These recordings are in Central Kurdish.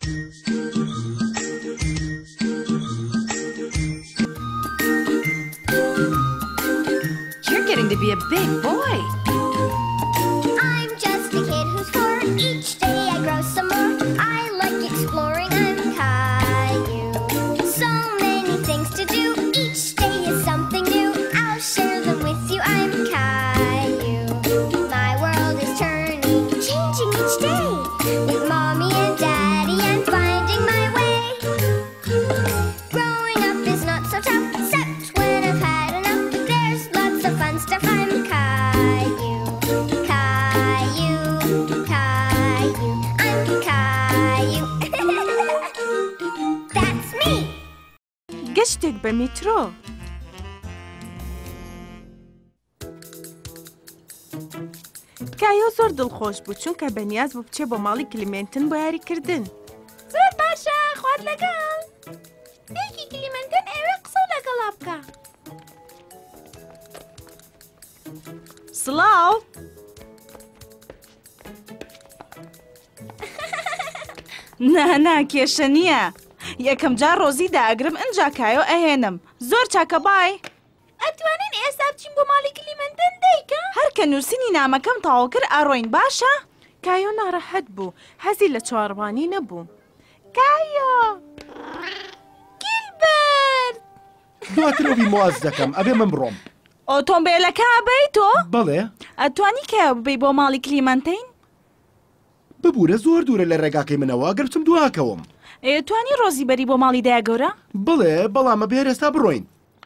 You're getting to be a big boy. I'm just a kid who's 4. Each day I grow some more. I like exploring. I'm Caillou. So many things to do. Each day is something new. I'll share them with you. I'm Caillou. My world is turning, changing each day. With Mommy and Daddy, I'm finding my way. Growing up is not so tough, except when I've had enough. There's lots of fun stuff. I'm Caillou. Caillou, Caillou, I'm Caillou. That's me. گەشتێک بە میترۆ. کایۆ زۆر دڵخۆش بوو چونکە بەنیاز بوو بچێ بۆ ماڵی کلیمێنتن بۆ یاریکردن. زۆر باشە، خوات لەگەڵ. دایکی کلیمەنتن ئێوە قسە لەگەڵا بکە. سڵاو! نا کێشە نییە. یەکەم جار ڕۆزی داگرم ئەنجا کایۆ ئەهێنم. زۆر چاکە بای. ئەتوانین ئێستا بچین بۆ ماڵی کلیمەنتن دایکە؟ هەرکە نووسینی نامەکەم تەواو کرد ئەڕۆین باشە؟ کایۆ ناڕەحەت بوو، حەزی لە چوارڕوانی نەبوو. کایۆ! گیلبەرت! دواترەوی مواز دەکەم ئەبێ من بڕۆم. ئۆتۆمبیلەکە بەی تۆ؟ بەڵێ ئەتوانی کایۆ ببەی بۆ ماڵی کلیمەنتین؟ ببوورە زۆر دوورە لە ڕێگاکەی منەوە گەر بچم دواکەوم. توانی ڕۆزی بەری بۆ ماڵی دایە گەورە؟ بڵێ بەڵامە بێر ئێستا بڕۆین.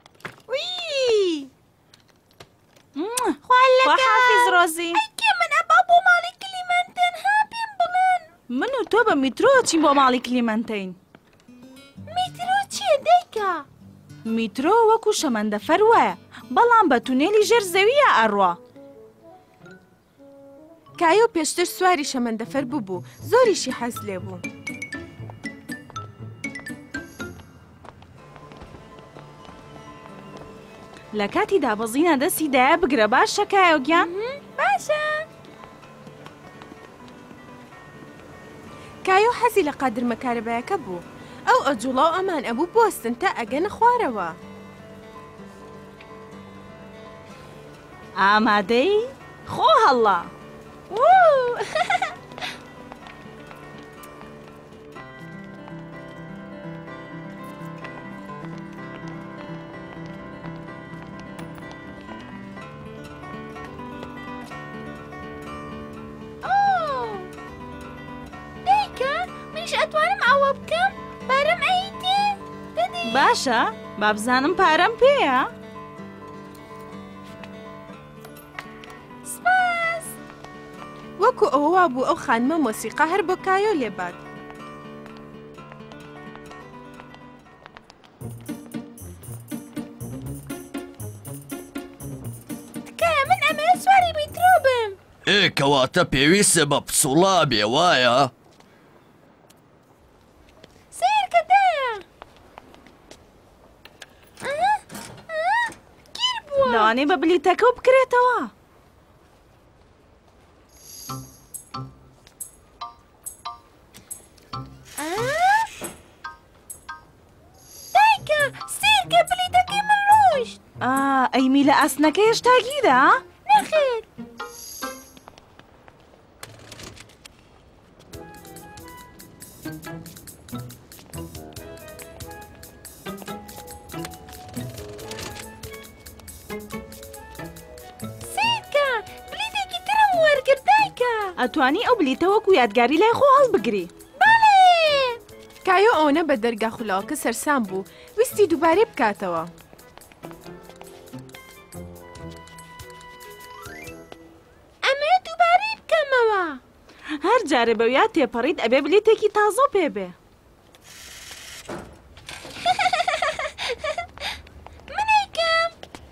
خواحافیز ڕۆزی. ئەیکێ من ئەبا بۆ ماڵی کلیمەنتن ها پێم بڵێن. من و تۆ بە میترۆ چین بۆ ماڵی کلیمەنتین. میترۆ چییە دایکە؟ میترۆ وەکو شەمەندەفەر وایە بەڵام بە تونێلی ژێر زەویە ئەڕوا. کایۆ پێشتر سواری شەمەندەفەر بوو زۆریشی حەز لێ بوو. لە کاتی دابەزینە دەستی دایە بگرە باشە کایۆ گیان؟ باشە. کایۆ حەزی لە قادرمە کارەبایەکە بوو. ئەو ئەجوڵاو ئەمان ئەبوو بۆستن تا ئەگەنە خوارەوە. ئامادەی؟ خۆ هەڵا! ئەتوانم ئەوە بکەم؟ پارەم ئەیتێ؟ دەدی؟ باشە، با بزانم پارەم پێیە؟ سپاس! وەکو ئەوە بوو ئەو خانمە مۆسیقا هەر بۆ کایۆ لێبات. تکایە من ئەمە سواری میترۆ بم. کەواتە پێویستە بە پسوڵا بێ وایە؟ لەوانەیە بە بلیتەکە و بکرێتەوە. دایکە سیرکە بلیتەکەی من ڕۆیشت. ئەیمی لە ئەسنەکە هێشتا گیرە؟ نەخێر. ئەتوانی ئەو بلیتە وەکو یادگاری لای خۆ هەڵبگری. بەڵێ! کایۆ ئەوەنە بە دەرگا خولاوەکە سەرسام بوو ویستی دووبارەی بکاتەوە. ئەمە دووبارەی بکەمەوە. هەر جارێ بەویا تێپەڕیت ئەبێ بلیتێکی تازە پێبێ. منیکەم.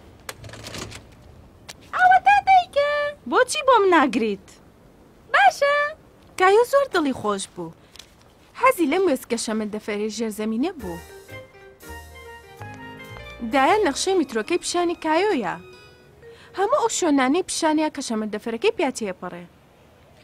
ئەوە تا دایکە. بۆچی بۆم ناگریت؟ باشە. کایۆ زۆر دڵی خۆش بوو. حەزی لەم وێستگە شەمەندەفەری ژێرزەمینە بوو. دایە نەخشەی میترۆکەی پیشانی کایۆیە. هەموو ئەو شوێنانەی پیشانیا کە شەمەندەفەرەکەی پیا تێپەڕێ.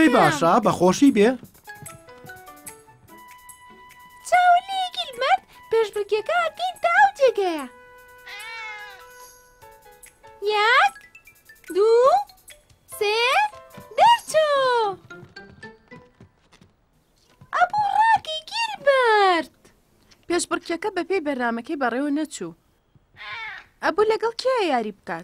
ئەدەی باشە بەخۆشی بێ. چاوەلێ گیلبەرت پێشبڕکێکە ئەکەین تا ئەو جێگەیە. یەک، دوو، سێ، دەرچوو. ئەبوو ڕاکی گیلبەرت. پێشبڕکێکە بەپێی بەرنامەکەی بەڕێوە نەچوو. ئەبوو لەگەڵ کێ یاری بکات؟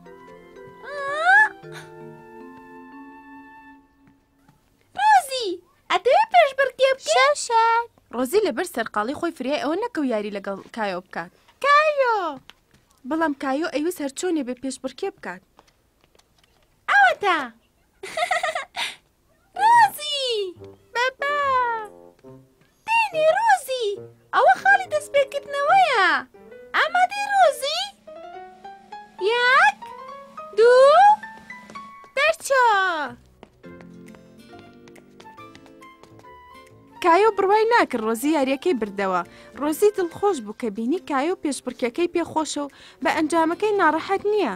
ڕۆزی، ئەدەوێت پێشبڕکێ بکەیت؟ شەشەک. ڕۆزی لەبەر سەرقاڵی خۆی فریای ئەوە نەکەو یاری لەگەڵ کایۆ بکات. کایۆ! بەڵام کایۆ ئەویست هەر چۆنێ بێ پێشبڕکێ بکات. ئەوەتە. ڕۆزی! بەبا! دێنێ ڕۆزی! ئەوە خاڵی دەستپێکردنەوەیە. ئامادەی ڕۆزی؟ یەک، دوو، دەرچۆ! کایۆ بڕوای ناکرد ڕۆزی یاریەکەی بردەوە. ڕۆزی دڵخۆش بوو کە بینی کایۆ پێشبڕکێکەی پێخۆشە و بە ئەنجامەکەی ناڕەحەت نییە.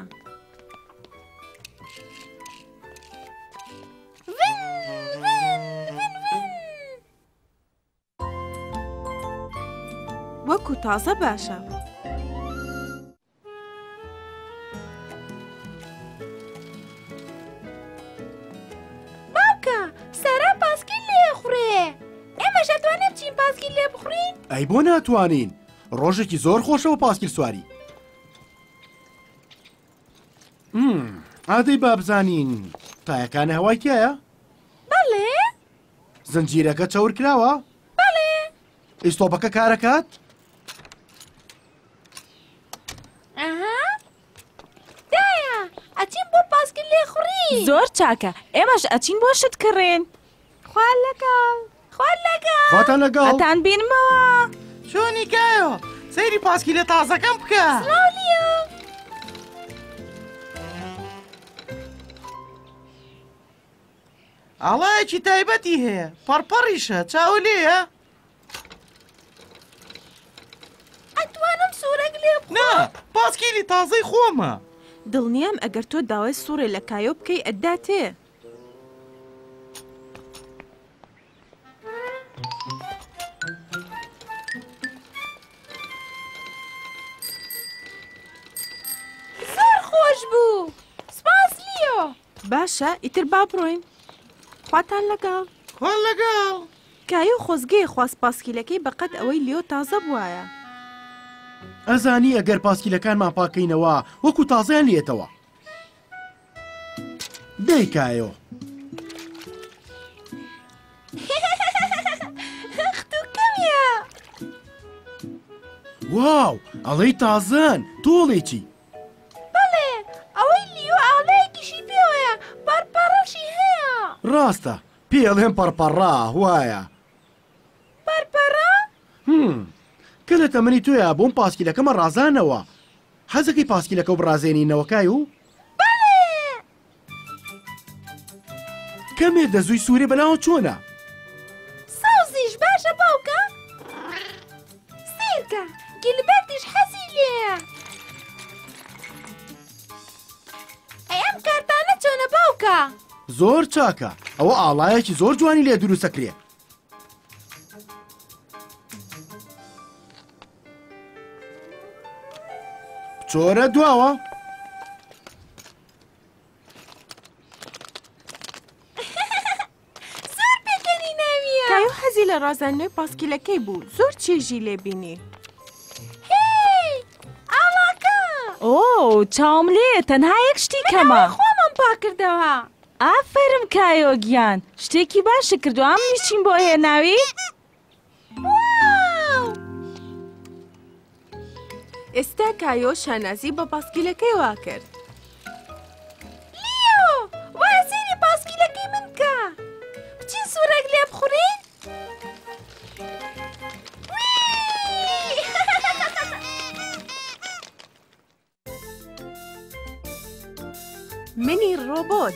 وەکو تازە باشە. باوکە، سارا پاسکیل لێخورێ. ئێمەش ئەتوانێ بچین پاسکیل لێ بخورین؟ ئەی بۆ ناتوانین. ڕۆژێکی زۆر خۆشەوە پاسکیل سواری. ئادەی با بزانین تایەکانە هەوای تایە؟ بەڵێ؟ زنجیرەکە چەور کراوە؟ بەڵێ. ئیستۆپەکە کارەکات؟ ئەها. دایە، ئەچین بۆ پاسکیل لێخوڕین. زۆر چاکە، ئێمەش ئەچین بۆ شت کڕێن. خوا لەگەڵ. خوا لەگەڵ. خواتان لەگەڵ. ئەتان بینمەوە. چۆنی کایۆ؟ سەیری پاسکیلە تازەکەم بکە. ڕاولیە. ئاڵایەکی تایبەتی هەیە. پەڕپەڕیشە، چاو لێیە؟ ئەتوانم سوورەک لێ بخۆم؟ نا، پاسکیلی تازەی خۆمە. دڵنیام ئەگەر تۆ داوای سوورێ لە کایۆ بکەی ئەداتێ. زۆر خۆش بوو. سپاس لیۆ. باشە، ئیتر با بڕۆین. خواتان لەگەڵ. خوا لەگەڵ. کایۆ خۆزگەی خواست پاسکیلەکەی بەقەت ئەوەی لیۆ تازە بووایە. ئەزانی ئەگەر پاسکیلەکانمان پاکەینەوە وەکو تازەیان لێتەوە. دەیکایۆ. ختوکەمیە. واو، ئەڵەی تازەن، تۆڵێکی. بەڵێ، ئەوەی لیۆ ئاڵەیەکیشی پێوەیە. پەرپەڕەشی هەیە. ڕاستە، پێڵێن پەرپەڕا وایە. پەرپەڕە؟ کە لە تەمەنی تۆیە بۆم پاسکیلەکەمە ڕازانەوە. حەزەکەی پاسکیلەکە و بڕازێنینەوە کایۆ؟ بەڵێ. کەمێ دەزووی سوورێ بەناوە چۆنە؟ ساوزیش باشە باوکە؟ سیرکە، گیلبەرتیش حەزی لێیە. ئەی ئەم کارتانە چۆنە باوکە؟ زۆر چاکە، ئەوە ئاڵایەکی زۆر جوانی لێ دروستەکرێ. چۆرە دواوە؟ زۆر پێکەنی ناویە. کایۆ حەزی لە ڕازاندنەوەی پاسکیلەکەی بوو. زۆر چێژی لێبینی. هی، ئاڵاکە. ئۆ، چاوم لێ تەنها یەک شتی کەمە. خۆمان پاکردەوە. ئافەرم کایۆ گیان، شتێکی باشە کردو. ئەم میچین بۆ هێناوی؟ واو! ئێستا کایۆ شانازی بە پاسکیلەکەی وا کرد. لیۆ، وایە سەیری پاسکیلەکەی من بکە. بچین سوورەک لێ بخورین؟ منی ڕۆبۆت.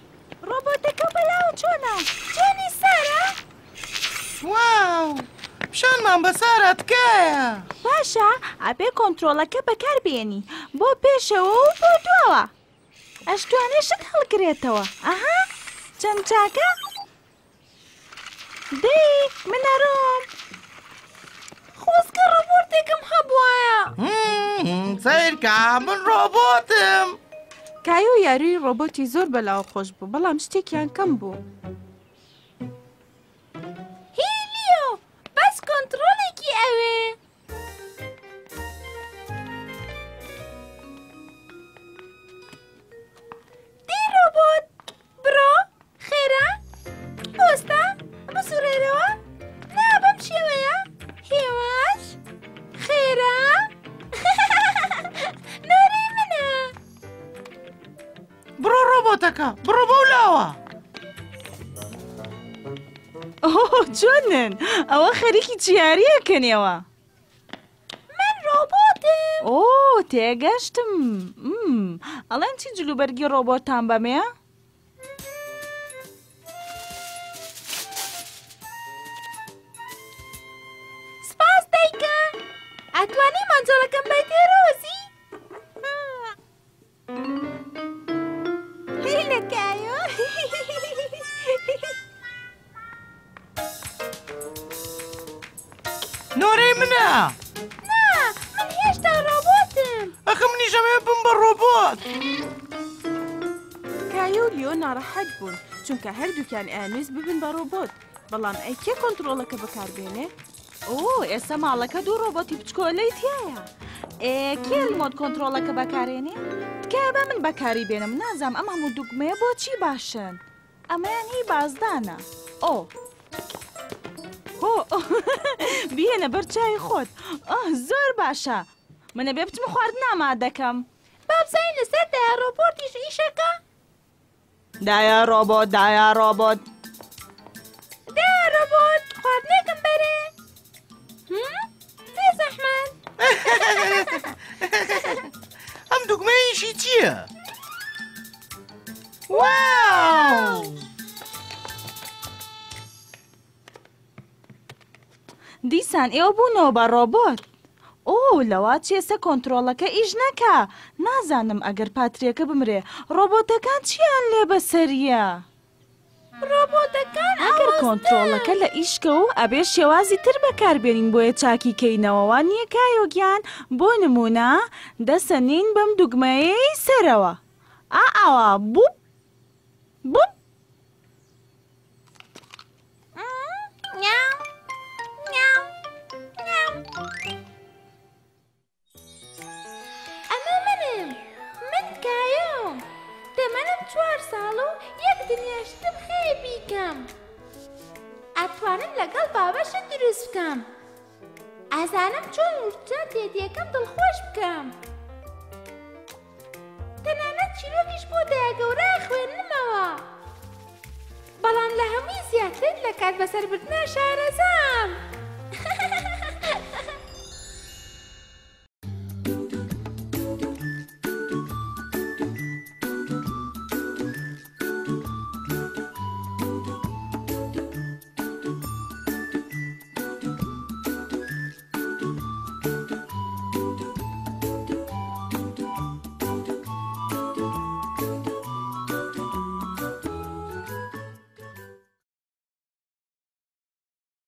ڕۆبۆتەکە بەلاوە چۆنە؟ چۆنی سارە؟ واو، پیشانمان بەسارە تکایە. باشە ئەبێ کۆنتترۆلەکە بەکاربێنی بۆ پێشەوە و بۆ دووەوە. ئەش توانێ شت هەڵگرێتەوە. ئەها چەند چاکە؟ دەی منەڕۆم. خۆزگە ڕۆبۆرتێکم هەبوایە. سیرکە من ڕۆبۆتم. کایۆ یاروی ڕۆبۆتی زۆر بەلاوە خۆش بوو بەڵام شتێکیان کەم بوو. هیلیۆ بەس کۆنتترۆلێکی ئەوێ. دەی ڕۆبۆت بڕۆ خێرا پۆستە بسوڕێرەوە نا بەم شێوەیە هێواش خێرا نۆرەی منە. بڕۆ ڕۆبۆتەکە بڕۆ بەو لاوە. ئۆ جۆنن ئەوە خەریکی چیاریەکەنێوە. من ڕۆبۆتم. ئۆ تێگەشتم. ئەڵێن چی جلوبەرگی ڕۆبۆتان بەمێ؟ سپاس دایکە ئەتوانی مانجۆڵەکەم بەیتێ ڕۆزی؟ هیلەکایۆ نۆرەی منە. نا من هێشتا ڕۆبۆتم. ئەخە منیشەمێ بم بە ڕۆبۆت. کایۆ و لیۆ ناڕەحەت بوون چونکە هەردووکیان ئەیانویست ببن بە ڕۆبۆت بەڵام ئەی کێ کۆنتترۆلەکە بەکاربێنێ؟ ئۆ ئێستا ماڵەکە دوو ڕۆبۆتی بچکۆلەی تایە. کێ مۆد کۆنتترۆلەکە بەکارێنێ؟ تکایە بە من بەکاری بێنم نازام ئەم هەموو دوگمەیە بۆچی باشن؟ ئەمەیان هی بازدانە. ئۆ بێنە بەرچای خۆت. زۆر باشە منە بێ بچمە خواردن ئامادەکەم. با بزانین لەسەر دایە ڕۆبۆتیش ئیشەکە. دایە ڕۆبۆت دایە ڕۆبۆت. دایە ڕۆبۆت خواردنێکم بەرێ. بێ زەحمەت. ئەم دوگمەیەشی چییە؟ واو! دیسان ئێوە بوونەوە بە ڕۆبۆت. لەوا چێسە کۆنتترۆلەکە ئیش نەکا. نازانم ئەگەر پاتریەکە بمرێ ڕۆبۆتەکان چیان لێ بەسەریە؟ ڕۆبۆتەکان ئەگەر کۆنتترۆلەکە لە ئیشکە و ئەبێ شێوازی تر بەکاربێنین بۆیە چاکی کەینەوەوە نییە کایۆگیان بۆ نمونە دەسەنین بەم دوگمەیەی سەرەوە. ئاوا بوو بوو. ئەمە منم. من کایۆم. دەمەنم 4 ساڵ و یەک دنیاشتم خێ بیکەم. ئەتوانم لەگەڵ بابەشت دروست بکەم. ئەزانم چۆن ورچە تێدیەکەم دڵخۆش بکەم. تەنانەت چیرۆکیش بۆ دایەگەورە خوێندنمەوە. بەڵام لە هەمووی زیاتر لە کات بەسەربردنە شارەزام.